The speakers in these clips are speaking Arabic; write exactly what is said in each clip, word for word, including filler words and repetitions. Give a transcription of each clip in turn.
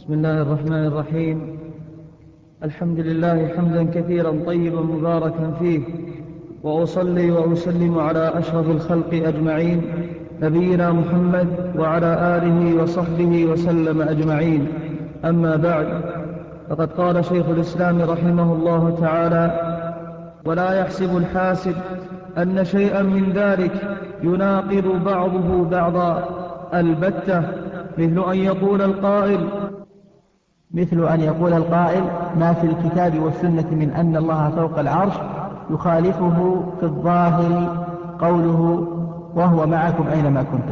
بسم الله الرحمن الرحيم. الحمد لله حمدا كثيرا طيبا مباركا فيه، وأصلي وأسلم على أشرف الخلق أجمعين، نبينا محمد وعلى آله وصحبه وسلم أجمعين. أما بعد، فقد قال شيخ الإسلام رحمه الله تعالى: ولا يحسب الحاسب أن شيئا من ذلك يناقض بعضه بعضا البتة، مثل أن يقول القائل مثل أن يقول القائل ما في الكتاب والسنة من أن الله فوق العرش يخالفه في الظاهر قوله وهو معكم أينما كنتم،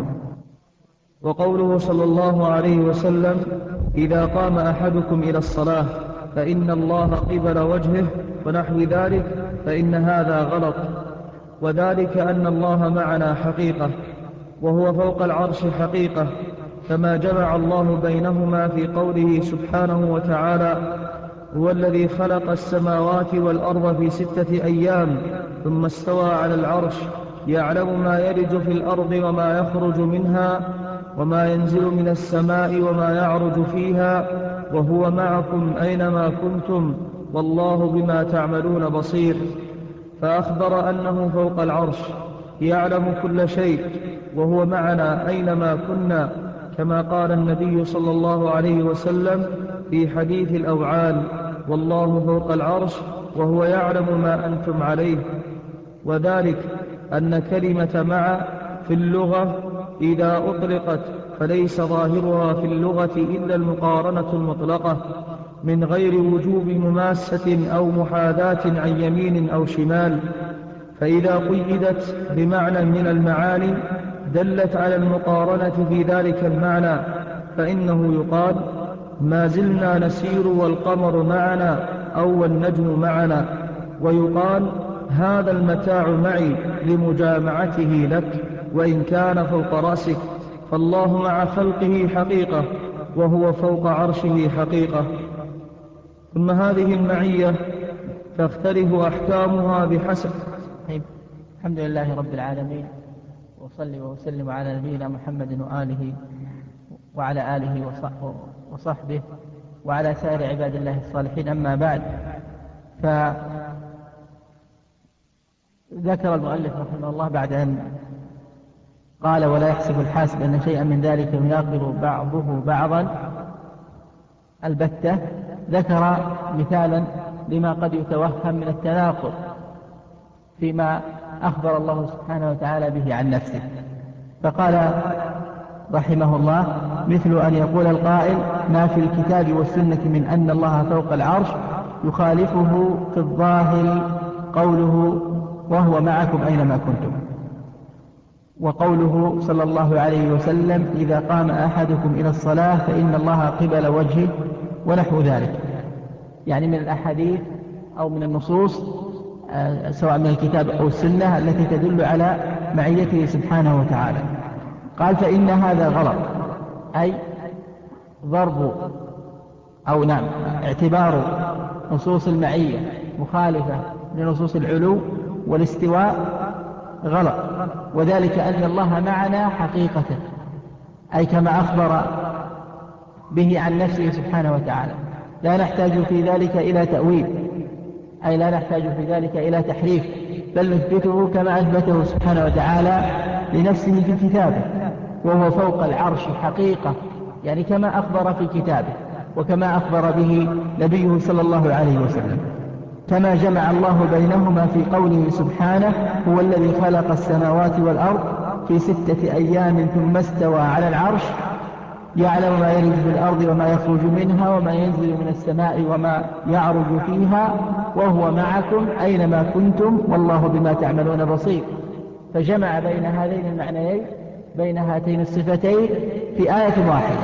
وقوله صلى الله عليه وسلم: إذا قام أحدكم إلى الصلاة فإن الله قبل وجهه، ونحو ذلك، فإن هذا غلط. وذلك أن الله معنا حقيقة، وهو فوق العرش حقيقة، كما جمع الله بينهما في قوله سبحانه وتعالى: هو الذي خلق السماوات والأرض في ستة أيام ثم استوى على العرش، يعلم ما يلج في الأرض وما يخرج منها وما ينزل من السماء وما يعرج فيها، وهو معكم أينما كنتم، والله بما تعملون بصير. فأخبر أنه فوق العرش يعلم كل شيء، وهو معنا أينما كنا، كما قال النبي صلى الله عليه وسلم في حديث الأوعال: والله فوق العرش وهو يعلم ما أنتم عليه. وذلك أن كلمة مع في اللغة إذا أطلقت فليس ظاهرها في اللغة إلا المقارنة المطلقة، من غير وجوب مماسة أو محاذاة عن يمين أو شمال. فإذا قيدت بمعنى من المعاني دلت على المقارنة في ذلك المعنى، فإنه يقال: ما زلنا نسير والقمر معنا، أو والنجم معنا. ويقال: هذا المتاع معي لمجامعته لك، وإن كان فوق رأسك. فالله مع خلقه حقيقة، وهو فوق عرشه حقيقة. ثم هذه المعية تختلف أحكامها بحسب. الحمد لله رب العالمين، وصلي وسلم على نبينا محمد وآله وعلى آله وصحبه وعلى سائر عباد الله الصالحين. أما بعد، فذكر المؤلف رحمه الله بعد أن قال ولا يحسب الحاسب أن شيئا من ذلك يناقض بعضه بعضا البتة، ذكر مثالا لما قد يتوهم من التناقض فيما أخبر الله سبحانه وتعالى به عن نفسه، فقال رحمه الله: مثل أن يقول القائل ما في الكتاب والسنة من أن الله فوق العرش يخالفه في الظاهر قوله وهو معكم أينما كنتم، وقوله صلى الله عليه وسلم: إذا قام أحدكم إلى الصلاة فإن الله قبل وجهه، ونحو ذلك، يعني من الأحاديث أو من النصوص سواء من الكتاب أو السنة التي تدل على معيته سبحانه وتعالى. قال: فإن هذا غلط، أي ضرب أو نعم اعتبار نصوص المعية مخالفة لنصوص العلو والاستواء غلط، وذلك أن الله معنا حقيقة، أي كما أخبر به عن نفسه سبحانه وتعالى، لا نحتاج في ذلك إلى تأويل، أي لا نحتاج في ذلك إلى تحريف، بل نثبته كما أثبته سبحانه وتعالى لنفسه في كتابه، وهو فوق العرش حقيقة، يعني كما أخبر في كتابه وكما أخبر به نبيه صلى الله عليه وسلم، كما جمع الله بينهما في قوله سبحانه: هو الذي خلق السماوات والأرض في ستة أيام ثم استوى على العرش، يعلم ما يلج في الأرض وما يخرج منها وما ينزل من السماء وما يعرج فيها، وهو معكم أينما كنتم، والله بما تعملون بصير. فجمع بين هذين المعنيين، بين هاتين الصفتين في آية واحدة،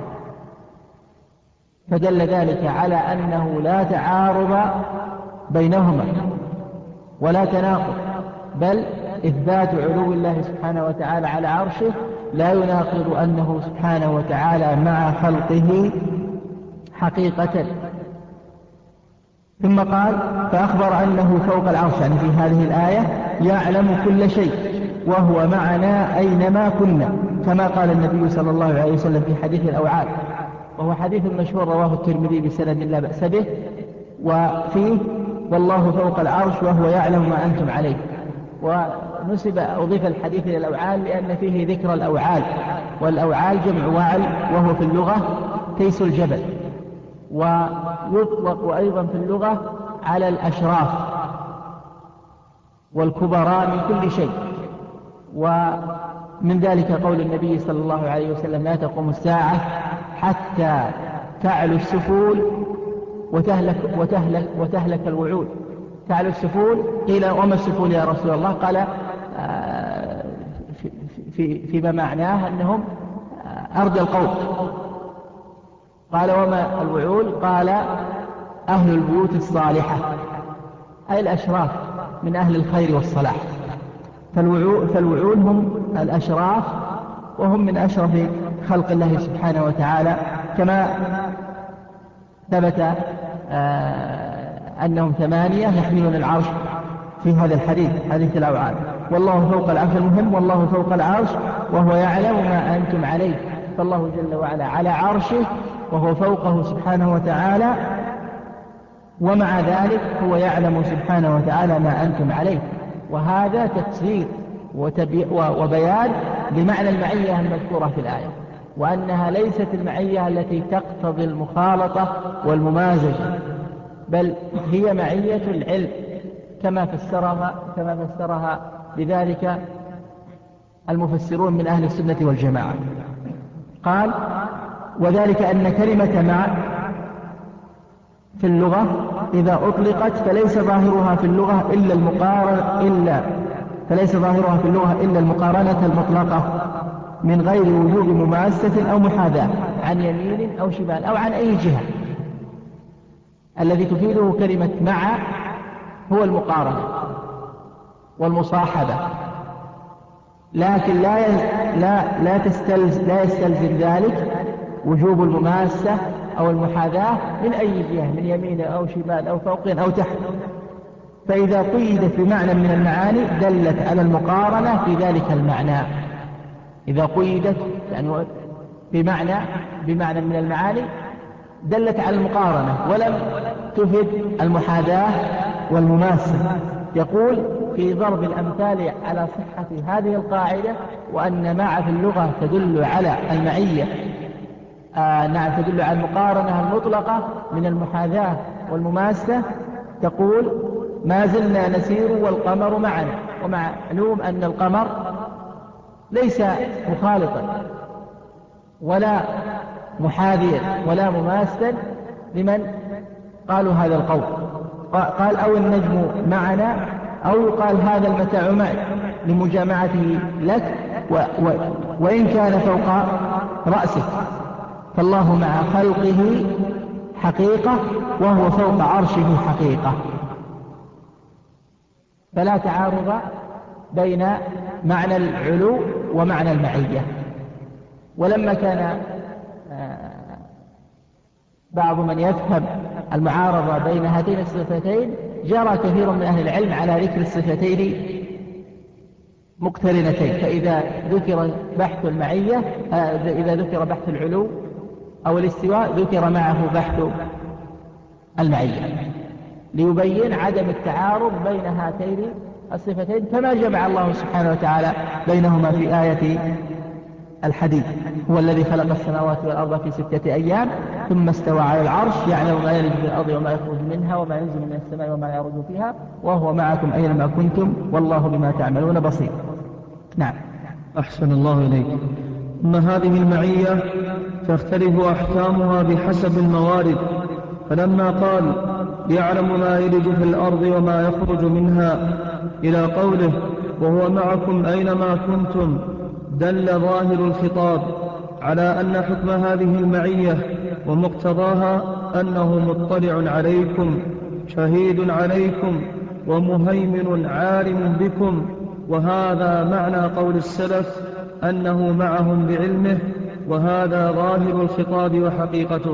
فدل ذلك على أنه لا تعارض بينهما ولا تناقض، بل إثبات علو الله سبحانه وتعالى على عرشه لا يناقض أنه سبحانه وتعالى مع خلقه حقيقة. ثم قال: فأخبر أنه فوق العرش، يعني في هذه الآية يعلم كل شيء وهو معنا أينما كنا، كما قال النبي صلى الله عليه وسلم في حديث الأوعال: وهو حديث مشهور رواه الترمذي بسند لا بأس به، وفيه والله فوق العرش وهو يعلم ما أنتم عليه. ونسب أضيف الحديث إلى الأوعال لأن فيه ذكر الأوعال، والأوعال جمع وعل وهو في اللغة تيس الجبل، ويطلق أيضا في اللغة على الأشراف والكبراء من كل شيء. ومن ذلك قول النبي صلى الله عليه وسلم لا تقوم الساعة حتى تعلو السفول وتهلك, وتهلك, وتهلك الوعود. تعلو السفول، قيل وما السفول يا رسول الله؟ قال آه في في فيما معناه أنهم أرض القوم. قال وما الوعول؟ قال أهل البيوت الصالحة، أي الأشراف من أهل الخير والصلاح. فالوعول, فالوعول هم الأشراف، وهم من أشرف خلق الله سبحانه وتعالى، كما ثبت آه أنهم ثمانية يحملون العرش في هذا الحديث، حديث الأوعال. والله فوق العرش، المهم والله فوق العرش وهو يعلم ما أنتم عليه. فالله جل وعلا على عرشه وهو فوقه سبحانه وتعالى، ومع ذلك هو يعلم سبحانه وتعالى ما أنتم عليه. وهذا تفسير وبيان لمعنى المعية المذكورة في الآية، وأنها ليست المعية التي تقتضي المخالطة والممازجة، بل هي معية العلم كما فسرها كما فسرها بذلك المفسرون من أهل السنة والجماعة. قال وذلك أن كلمة مع في اللغة إذا أطلقت فليس ظاهرها في اللغة إلا المقارنة إلا فليس ظاهرها في اللغة إلا المقارنة المطلقة من غير وجوب مماسة أو محاذاة عن يمين أو شمال أو عن أي جهة. الذي تفيده كلمة مع هو المقارنة والمصاحبة، لكن لا لا لا تستلزم لا يستلزم ذلك وجوب المماسة أو المحاذاة من أي جهة، من يمين أو شمال أو فوق أو تحت. فإذا قيدت بمعنى من المعاني دلت على المقارنة في ذلك المعنى. إذا قيدت يعني بمعنى بمعنى من المعاني دلت على المقارنة ولم تفد المحاذاة والمماسة. يقول في ضرب الأمثال على صحة هذه القاعدة وأن مع في اللغة تدل على المعية آه نعم تدل على المقارنة المطلقة من المحاذاة والمماسة. تقول ما زلنا نسير والقمر معنا، ومعلوم أن القمر ليس مخالطا ولا محاذيا ولا مماسا لمن قالوا هذا القول. قال أو النجم معنا، أو يقال هذا المتاع معي لمجامعته لك و و وإن كان فوق رأسك. فالله مع خلقه حقيقة وهو فوق عرشه حقيقة، فلا تعارض بين معنى العلو ومعنى المعية. ولما كان بعض من يفهم المعارضة بين هاتين الصفتين جرى كثير من أهل العلم على ذكر الصفتين مقترنتين. فإذا ذكر بحث المعية إذا ذكر بحث العلو أو الاستواء ذكر معه بحث المعية، ليبين عدم التعارض بين هاتين الصفتين، كما جمع الله سبحانه وتعالى بينهما في آية الحديد. هو الذي خلق السماوات والأرض في ستة أيام ثم استوى على العرش يعلم ما يلج في الأرض وما يخرج منها وما ينزل من السماء وما يعرج فيها وهو معكم أينما كنتم والله بما تعملون بصير. نعم. أحسن الله إليك. ثم هذه المعية تختلف أحكامها بحسب الموارد. فلما قال يعلم ما يلج في الأرض وما يخرج منها إلى قوله وهو معكم أينما كنتم دل ظاهر الخطاب على أن حكم هذه المعية ومقتضاها أنه مطلع عليكم شهيد عليكم ومهيمن عالم بكم. وهذا معنى قول السلف أنه معهم بعلمه، وهذا ظاهر الخطاب وحقيقته.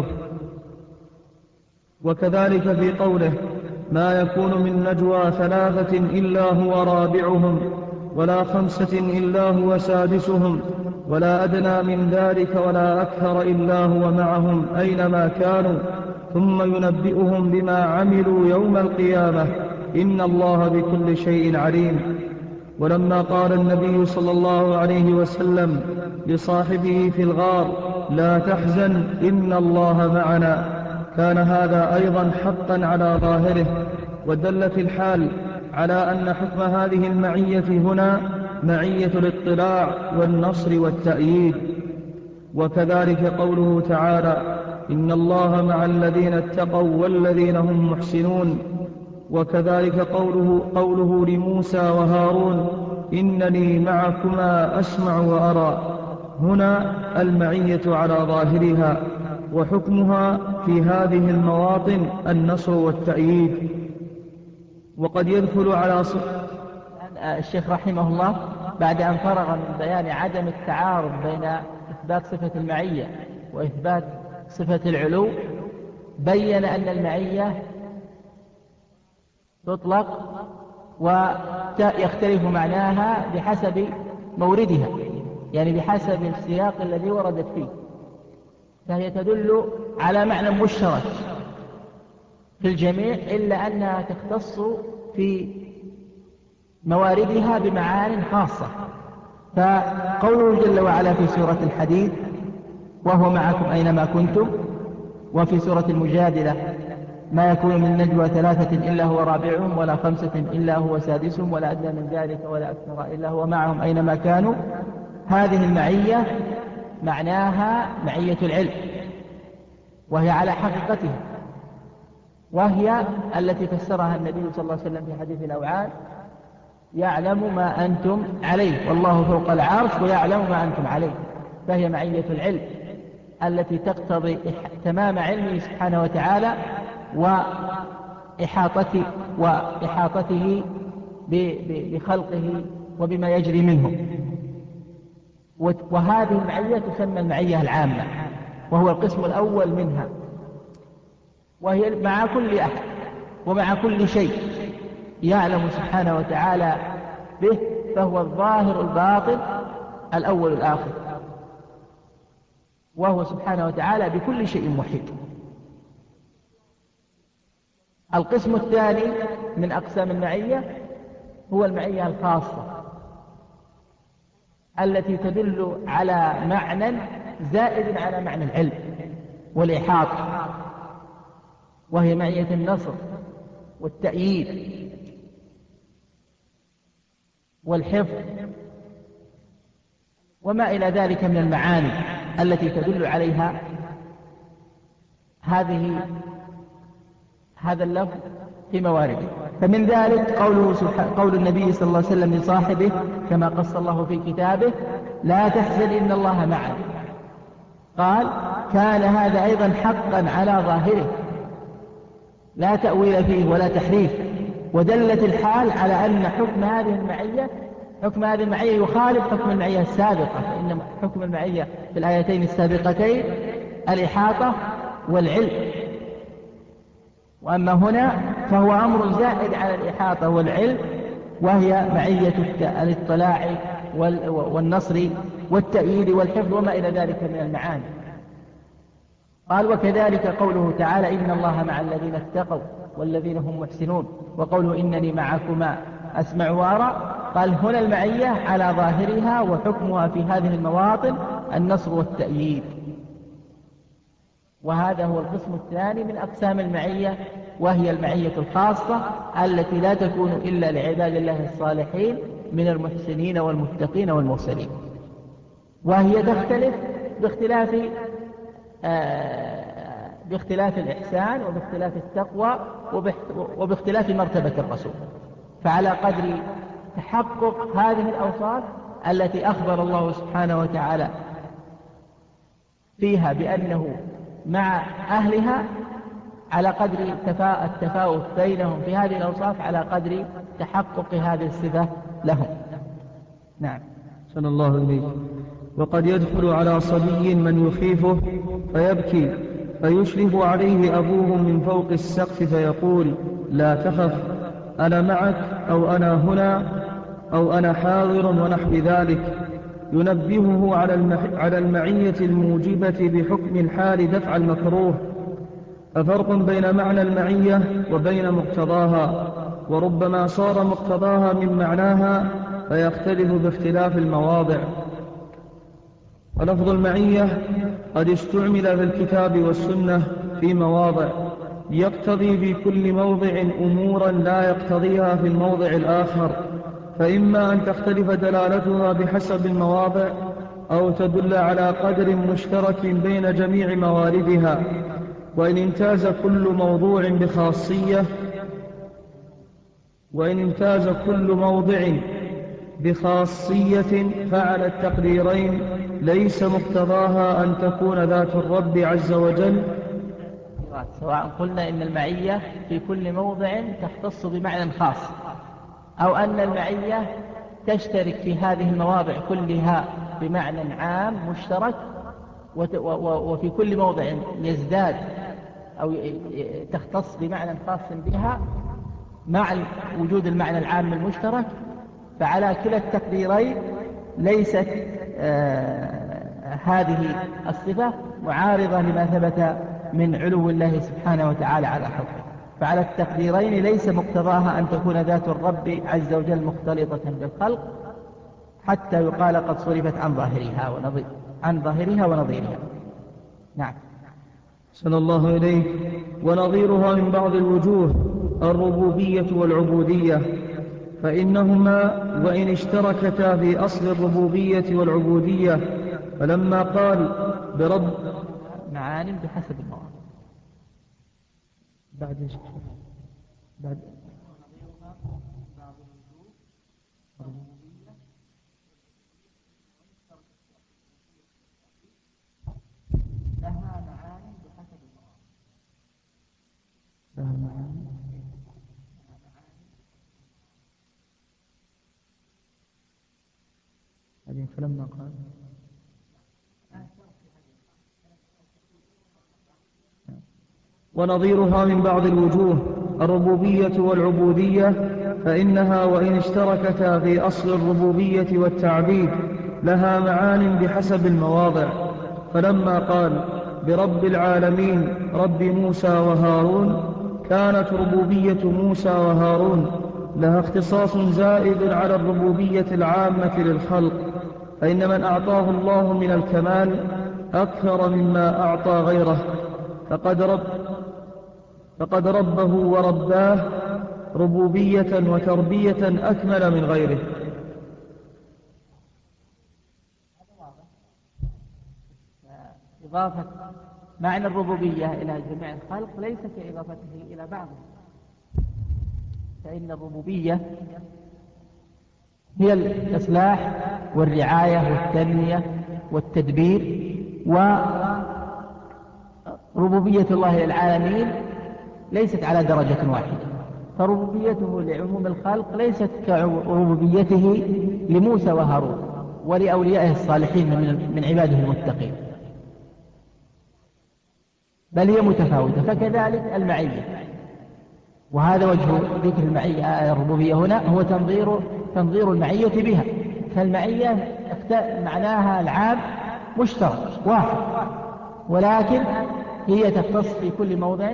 وكذلك في قوله ما يكون من نجوى ثلاثة إلا هو رابعهم ولا خمسة إلا هو سادسهم ولا أدنى من ذلك ولا أكثر إلا هو معهم أينما كانوا ثم ينبئهم بما عملوا يوم القيامة إن الله بكل شيء عليم. ولما قال النبي صلى الله عليه وسلم لصاحبه في الغار لا تحزن إن الله معنا، كان هذا أيضا حقا على ظاهره، ودلت الحال على أن حكم هذه المعية هنا معية الاطلاع والنصر والتأييد. وكذلك قوله تعالى إن الله مع الذين اتقوا والذين هم محسنون. وكذلك قوله, قوله لموسى وهارون إنني معكما أسمع وأرى، هنا المعية على ظاهرها، وحكمها في هذه المواطن النصر والتأييد. وقد يدخل على ص... الشيخ رحمه الله بعد أن فرغ من بيان عدم التعارض بين إثبات صفة المعية وإثبات صفة العلو، بين أن المعية تطلق ويختلف معناها بحسب موردها، يعني بحسب السياق الذي وردت فيه، فهي تدل على معنى مشترك في الجميع إلا أنها تختص في مواردها بمعان خاصة. فقوله جل وعلا في سورة الحديد وهو معكم أينما كنتم، وفي سورة المجادلة ما يكون من نجوى ثلاثة إلا هو رابعهم ولا خمسة إلا هو سادسهم ولا أدنى من ذلك ولا أكثر إلا هو معهم أينما كانوا، هذه المعية معناها معية العلم، وهي على حقيقتها، وهي التي فسرها النبي صلى الله عليه وسلم في حديث الأوعال يعلم ما أنتم عليه والله فوق العرش ويعلم ما أنتم عليه. فهي معية العلم التي تقتضي تمام علمه سبحانه وتعالى وإحاطته, وإحاطته بخلقه وبما يجري منهم. وهذه المعية تسمى المعية العامة، وهو القسم الأول منها، وهي مع كل أحد ومع كل شيء يعلم سبحانه وتعالى به، فهو الظاهر الباطن الأول الآخر، وهو سبحانه وتعالى بكل شيء محيط. القسم الثاني من أقسام المعية هو المعية الخاصة التي تدل على معنى زائد على معنى العلم والإحاطة، وهي معية النصر والتأييد والحفظ وما إلى ذلك من المعاني التي تدل عليها هذه هذا اللفظ في موارده. فمن ذلك قوله قول النبي صلى الله عليه وسلم لصاحبه كما قص الله في كتابه لا تحزن إن الله معنا، قال كان هذا أيضا حقا على ظاهره لا تأويل فيه ولا تحريف، ودلت الحال على أن حكم هذه المعية حكم هذه المعية يخالف حكم المعية السابقة، فإن حكم المعية في الآيتين السابقتين الإحاطة والعلم، وأما هنا فهو أمر زائد على الإحاطة والعلم، وهي معية الاطلاع والنصر والتأييد والحفظ وما إلى ذلك من المعاني. قال وكذلك قوله تعالى إن الله مع الذين اتقوا والذين هم محسنون، وقوله إنني معكما أسمع وأرى، قال هنا المعية على ظاهرها وحكمها في هذه المواطن النصر والتأييد. وهذا هو القسم الثاني من أقسام المعية، وهي المعية الخاصة التي لا تكون إلا لعباد الله الصالحين من المحسنين والمتقين والمرسلين، وهي تختلف باختلاف آه باختلاف الإحسان وباختلاف التقوى وباختلاف مرتبة الرسول. فعلى قدر تحقق هذه الأوصاف التي أخبر الله سبحانه وتعالى فيها بأنه مع أهلها، على قدر التفاوت بينهم في هذه الأوصاف على قدر تحقق هذه الصفة لهم. نعم. صلى الله إليك. وقد يدخل على صبي من يخيفه فيبكي فيشرف عليه أبوه من فوق السقف فيقول لا تخف أنا معك أو أنا هنا أو أنا حاضر ونحو ذلك، ينبهه على المعية الموجبة بحكم الحال دفع المكروه. ففرق بين معنى المعية وبين مقتضاها، وربما صار مقتضاها من معناها فيختلف باختلاف المواضع. ولفظ المعية قد استعمل في الكتاب والسنة في مواضع يقتضي في كل موضع أمورا لا يقتضيها في الموضع الآخر، فإما أن تختلف دلالتها بحسب المواضع، أو تدل على قدر مشترك بين جميع مواردها. وإن امتاز كل موضوع بخاصية وإن امتاز كل موضع بخاصية فعلى التقديرين ليس مقتضاها أن تكون ذات الرب عز وجل. سواء قلنا إن المعية في كل موضع تختص بمعنى خاص، أو أن المعية تشترك في هذه المواضع كلها بمعنى عام مشترك، وفي كل موضع يزداد أو تختص بمعنى خاص بها مع وجود المعنى العام المشترك، فعلى كلا التقديرين ليست آه هذه الصفة معارضة لما ثبت من علو الله سبحانه وتعالى على خلقه. فعلى التقديرين ليس مقتضاها أن تكون ذات الرب عز وجل مختلطة بالخلق حتى يقال قد صرفت عن ظاهرها ونظير عن ظاهرها ونظيرها. نعم. صلى الله إليه. ونظيرها من بعض الوجوه الربوبية والعبودية، فإنهما وإن اشتركتا في أصل الربوبية والعبودية، فلما قال برب معان بحسب المواضع. بعد بعد لها معان بحسب المواضع. لها معان هذه فلما قال ونظيرها من بعض الوجوه الربوبية والعبودية، فإنها وإن اشتركتا في أصل الربوبية والتعبيد لها معان بحسب المواضع. فلما قال برب العالمين رب موسى وهارون، كانت ربوبية موسى وهارون لها اختصاص زائد على الربوبية العامة للخلق، فإن من أعطاه الله من الكمال أكثر مما أعطى غيره، فقد رب فقد ربه ورباه ربوبية وتربية أكمل من غيره. إضافة معنى الربوبية إلى جميع الخلق ليس كإضافته إلى بعضهم، فإن الربوبية هي الإصلاح والرعاية والتنمية والتدبير، وربوبية الله للعالمين ليست على درجة واحدة، فربوبيته لعموم الخلق ليست كربوبيته لموسى وهارون ولأوليائه الصالحين من عباده المتقين، بل هي متفاوتة. فكذلك المعية، وهذا وجه ذكر المعية الربوبية هنا هو تنظير تنظير المعية بها. فالمعية معناها العام مشترك واحد، ولكن هي تختص في كل موضع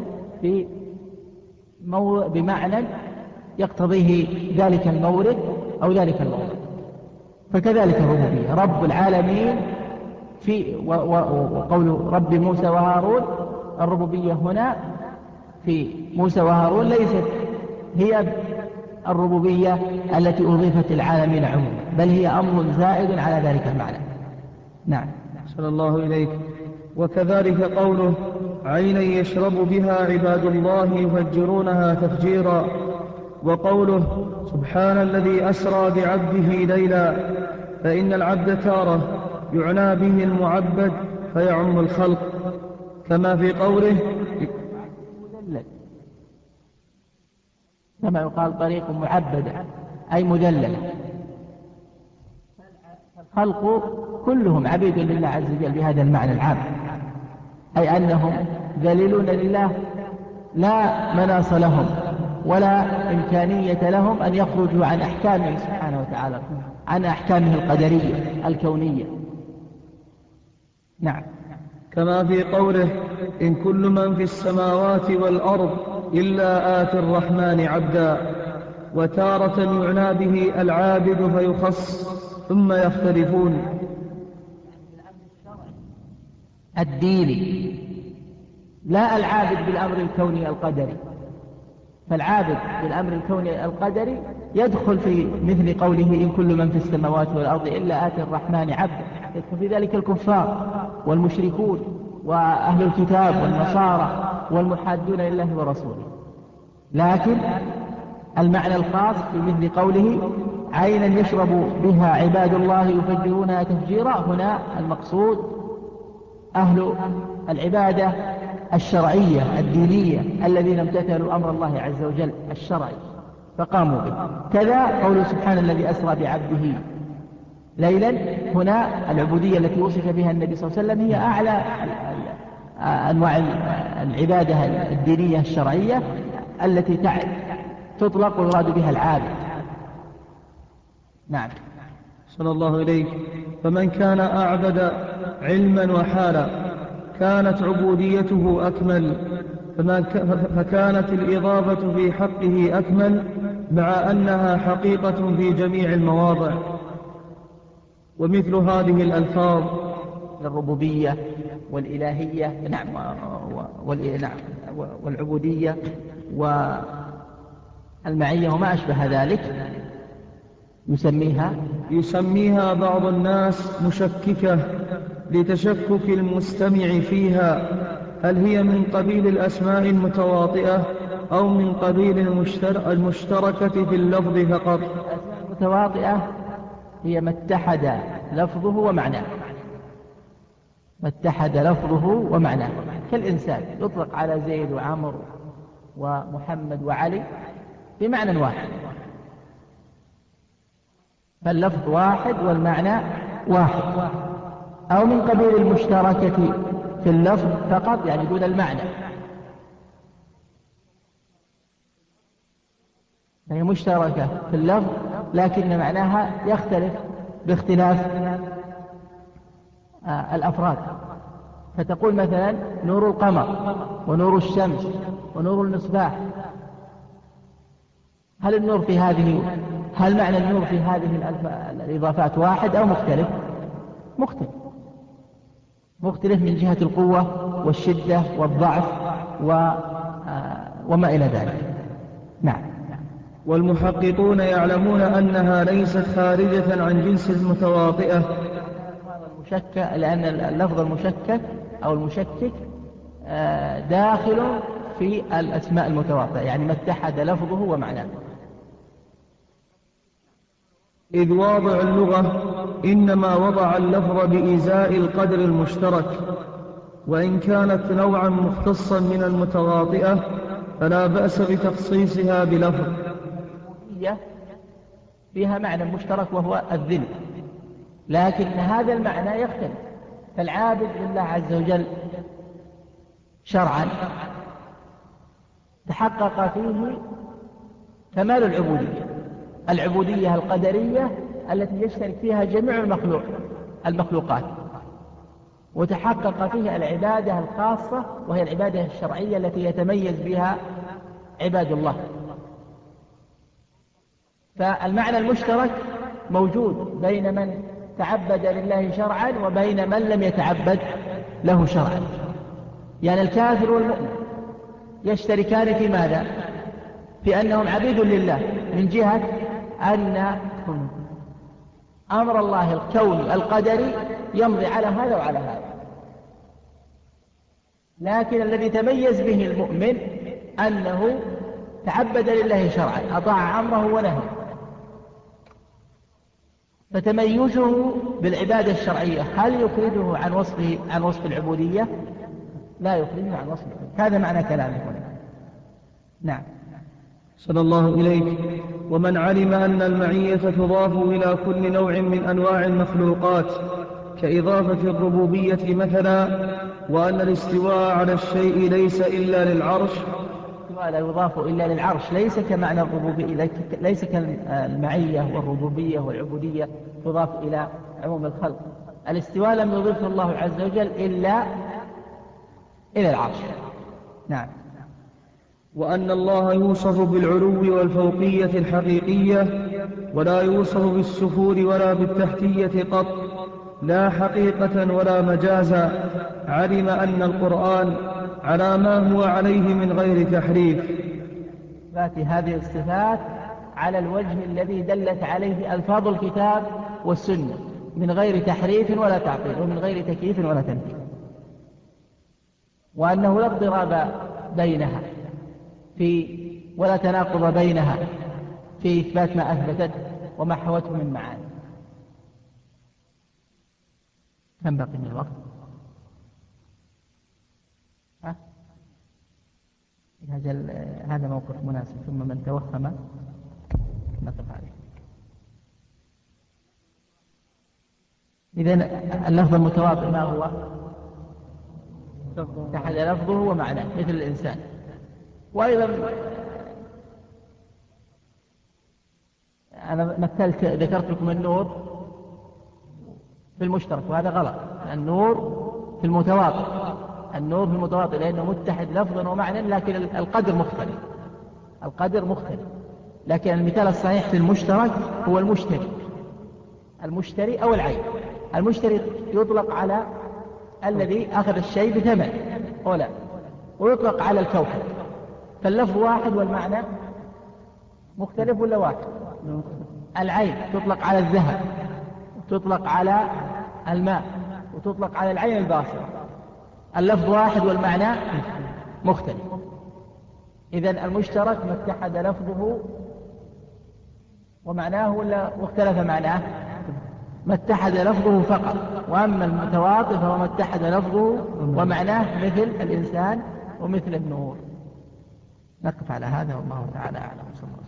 بمعنى يقتضيه ذلك المورد أو ذلك الموضع. فكذلك الربوبية رب العالمين في وقول رب موسى وهارون، الربوبية هنا في موسى وهارون ليست هي الربوبية التي أضيفت العالمين عموما، بل هي أمر زائد على ذلك المعنى. نعم. صلى الله إليك. وكذلك قوله عينا يشرب بها عباد الله يفجرونها تفجيرا، وقوله سبحان الذي أسرى بعبده ليلا، فإن العبد تارة يعنى به المعبد فيعم الخلق، كما في قوله مدلل، كما يقال طريق معبدة أي مدلل. الخلق كلهم عبيد لله عز وجل بهذا المعنى العام، أي أنهم ذليلون لله لا مناص لهم ولا إمكانية لهم أن يخرجوا عن أحكامه سبحانه وتعالى. وتعالى عن أحكامه القدرية الكونية. نعم. كما في قوله إن كل من في السماوات والأرض إلا آتي الرحمن عبدا، وتارة يعنى به العابد فيخص ثم يختلفون. الديني لا العابد بالأمر الكوني القدري، فالعابد بالأمر الكوني القدري يدخل في مثل قوله إن كل من في السماوات والأرض إلا آتي الرحمن عبدا، يدخل في ذلك الكفار والمشركون وأهل الكتاب والنصارى والمحادون لله ورسوله. لكن المعنى الخاص في مثل قوله عينا يشرب بها عباد الله يفجرونها تفجيرا، هنا المقصود أهل العبادة الشرعية الدينية الذين امتثلوا أمر الله عز وجل الشرعي فقاموا به. كذا قول سبحان الذي أسرى بعبده ليلا، هنا العبودية التي وصف بها النبي صلى الله عليه وسلم هي أعلى أنواع العبادة الدينية الشرعية التي تطلق ويراد بها العابد. نعم. صلى الله إليك. فمن كان أعبد علما وحالا كانت عبوديته أكمل، فكانت الإضافة في حقه أكمل مع أنها حقيقة في جميع المواضع. ومثل هذه الألفاظ الربوبية والإلهية نعم والعبودية والمعية وما أشبه ذلك يسميها يسميها بعض الناس مشككة لتشكك المستمع فيها، هل هي من قبيل الأسماء المتواطئة أو من قبيل المشتركة في اللفظ فقط؟ الأسماء المتواطئة هي ما اتحد لفظه ومعناه، ما اتحد لفظه ومعناه، كالإنسان يطلق على زيد وعمر ومحمد وعلي بمعنى واحد، فاللفظ واحد والمعنى واحد. أو من قبيل المشتركة في اللفظ فقط يعني دون المعنى، هي مشتركة في اللفظ لكن معناها يختلف باختلاف آه الأفراد. فتقول مثلا نور القمر ونور الشمس ونور المصباح، هل النور في هذه هل معنى النور في هذه الإضافات واحد أو مختلف؟ مختلف مختلف من جهة القوة والشدة والضعف و آه وما إلى ذلك. نعم. والمحققون يعلمون أنها ليست خارجة عن جنس المتواطئة، المشكك، لأن اللفظ المشكك أو المشكك داخل في الأسماء المتواطئة، يعني ما اتحد لفظه ومعناه. إذ واضع اللغة إنما وضع اللفظ بإزاء القدر المشترك، وإن كانت نوعا مختصا من المتواطئة فلا بأس بتخصيصها بلفظ. فيها معنى مشترك وهو الذل، لكن هذا المعنى يختلف، فالعابد لله عز وجل شرعا تحقق فيه كمال العبودية، العبودية القدرية التي يشترك فيها جميع المخلوق المخلوقات، وتحقق فيها العبادة الخاصة وهي العبادة الشرعية التي يتميز بها عباد الله. فالمعنى المشترك موجود بين من تعبد لله شرعا وبين من لم يتعبد له شرعا، يعني الكافر والمؤمن يشتركان في ماذا؟ في أنهم عبيد لله من جهة أن أمر الله الكوني القدري يمضي على هذا وعلى هذا، لكن الذي تميز به المؤمن أنه تعبد لله شرعا أطاع أمره ونهيه، فتميزه بالعبادة الشرعية هل يخرجه عن وصفه عن وصف العبودية؟ لا يخرجه عن وصف العبودية. هذا معنى كلامه هنا. نعم. صلى الله إليك. ومن علم أن المعية تضاف إلى كل نوع من أنواع المخلوقات كإضافة الربوبية مثلا، وأن الاستواء على الشيء ليس إلا للعرش، الاستواء لا يضاف إلا للعرش، ليس كمعنى الربوبية، ليس كالمعية والربوبية والعبودية تضاف إلى عموم الخلق. الاستواء لم يضيفه الله عز وجل إلا إلى العرش. نعم. وأن الله يوصف بالعلو والفوقية الحقيقية ولا يوصف بالسفور ولا بالتحتية قط، لا حقيقة ولا مجازا. علم أن القرآن على ما هو عليه من غير تحريف. إثبات هذه الصفات على الوجه الذي دلت عليه ألفاظ الكتاب والسنة من غير تحريف ولا تعطيل ومن غير تكييف ولا تمثيل، وأنه لا اضطراب بينها في ولا تناقض بينها في إثبات ما أثبتت وما حوته من معاني. كم بقي من الوقت؟ ها؟ هذا موقف مناسب. ثم من توهم نقف عليه. إذن اللفظ المتواطئ ما هو؟ اتحد لفظه ومعناه مثل الإنسان. وأيضا أنا مثلت ذكرت لكم النور في المشترك، وهذا غلط. النور في المتواطئ، النور في المتواطئ لأنه متحد لفظا ومعنى، لكن القدر مختلف، القدر مختلف. لكن المثال الصحيح في المشترك هو المشتري، المشتري أو العين. المشتري يطلق على الذي أخذ الشيء بثمن أولا، ويطلق على الكوكب. فاللفظ واحد والمعنى مختلف ولا واحد؟ العين تطلق على الذهب، وتطلق على الماء، وتطلق على العين الباصرة. اللفظ واحد والمعنى مختلف. إذن المشترك ما اتحد لفظه ومعناه ولا واختلف معناه؟ ما اتحد لفظه فقط. وأما المتواطئ فهو ما اتحد لفظه ومعناه مثل الإنسان ومثل النور. نقف على هذا والله تعالى أعلم.